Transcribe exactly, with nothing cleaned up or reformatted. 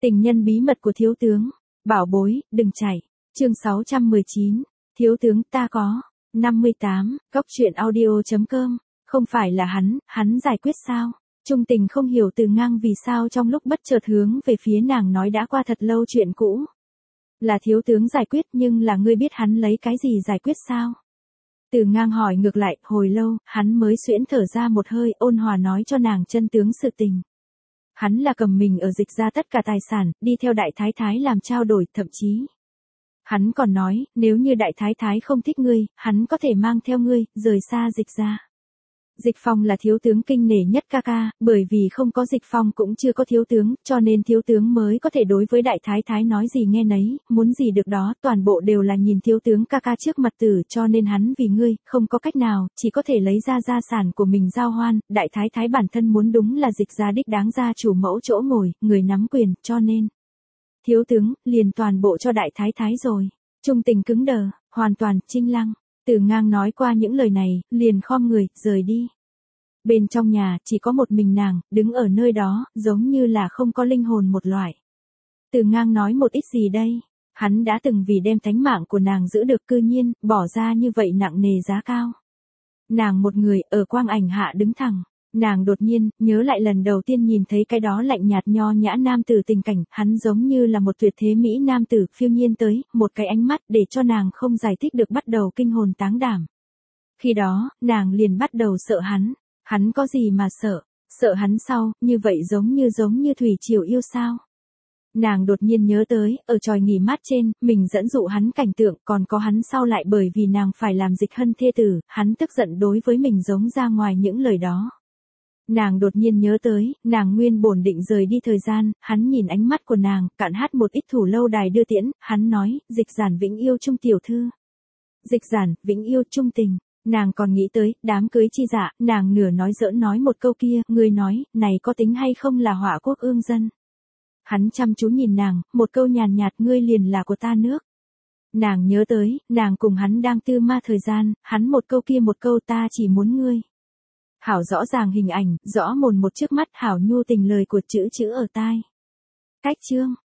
Tình nhân bí mật của thiếu tướng. Bảo bối, đừng chạy. Chương sáu trăm mười chín. Thiếu tướng ta có. năm mươi tám. Góc truyện audio chấm com. Không phải là hắn, hắn giải quyết sao? Trung Tình không hiểu Từ Ngang vì sao trong lúc bất chợt hướng về phía nàng nói đã qua thật lâu chuyện cũ. Là thiếu tướng giải quyết nhưng là ngươi biết hắn lấy cái gì giải quyết sao? Từ Ngang hỏi ngược lại, hồi lâu, hắn mới xuyễn thở ra một hơi ôn hòa nói cho nàng chân tướng sự tình. Hắn là cầm mình ở Dịch ra tất cả tài sản, đi theo đại thái thái làm trao đổi, thậm chí. Hắn còn nói, nếu như đại thái thái không thích ngươi, hắn có thể mang theo ngươi, rời xa Dịch ra. Dịch Phong là thiếu tướng kinh nể nhất ca ca, bởi vì không có Dịch Phong cũng chưa có thiếu tướng, cho nên thiếu tướng mới có thể đối với đại thái thái nói gì nghe nấy, muốn gì được đó, toàn bộ đều là nhìn thiếu tướng ca ca trước mặt tử, cho nên hắn vì ngươi, không có cách nào, chỉ có thể lấy ra gia sản của mình giao hoan, đại thái thái bản thân muốn đúng là Dịch ra đích đáng gia chủ mẫu chỗ ngồi, người nắm quyền, cho nên. Thiếu tướng, liền toàn bộ cho đại thái thái rồi. Trung Tình cứng đờ, hoàn toàn, trinh lăng. Từ Ngang nói qua những lời này, liền khom người, rời đi. Bên trong nhà, chỉ có một mình nàng, đứng ở nơi đó, giống như là không có linh hồn một loại. Từ Ngang nói một ít gì đây? Hắn đã từng vì đem thánh mạng của nàng giữ được cư nhiên, bỏ ra như vậy nặng nề giá cao. Nàng một người, ở quang ảnh hạ đứng thẳng. Nàng đột nhiên, nhớ lại lần đầu tiên nhìn thấy cái đó lạnh nhạt nho nhã nam tử tình cảnh, hắn giống như là một tuyệt thế mỹ nam tử phiêu nhiên tới, một cái ánh mắt để cho nàng không giải thích được bắt đầu kinh hồn táng đảm. Khi đó, nàng liền bắt đầu sợ hắn, hắn có gì mà sợ, sợ hắn sau, như vậy giống như giống như thủy triều yêu sao. Nàng đột nhiên nhớ tới, ở tròi nghỉ mát trên, mình dẫn dụ hắn cảnh tượng, còn có hắn sau lại bởi vì nàng phải làm Dịch Hân thê tử, hắn tức giận đối với mình giống ra ngoài những lời đó. Nàng đột nhiên nhớ tới, nàng nguyên bổn định rời đi thời gian, hắn nhìn ánh mắt của nàng, cạn hát một ít thủ lâu đài đưa tiễn, hắn nói, Dịch Giản vĩnh yêu Trung tiểu thư. Dịch Giản, vĩnh yêu Trung Tình, nàng còn nghĩ tới, đám cưới chi dạ, nàng nửa nói giỡn nói một câu kia, người nói, này có tính hay không là họa quốc ương dân. Hắn chăm chú nhìn nàng, một câu nhàn nhạt, ngươi liền là của ta nước. Nàng nhớ tới, nàng cùng hắn đang tư ma thời gian, hắn một câu kia một câu ta chỉ muốn ngươi. Hảo rõ ràng hình ảnh, rõ mồn một trước mắt, hảo nhu tình lời của chữ chữ ở tai. Cách chương.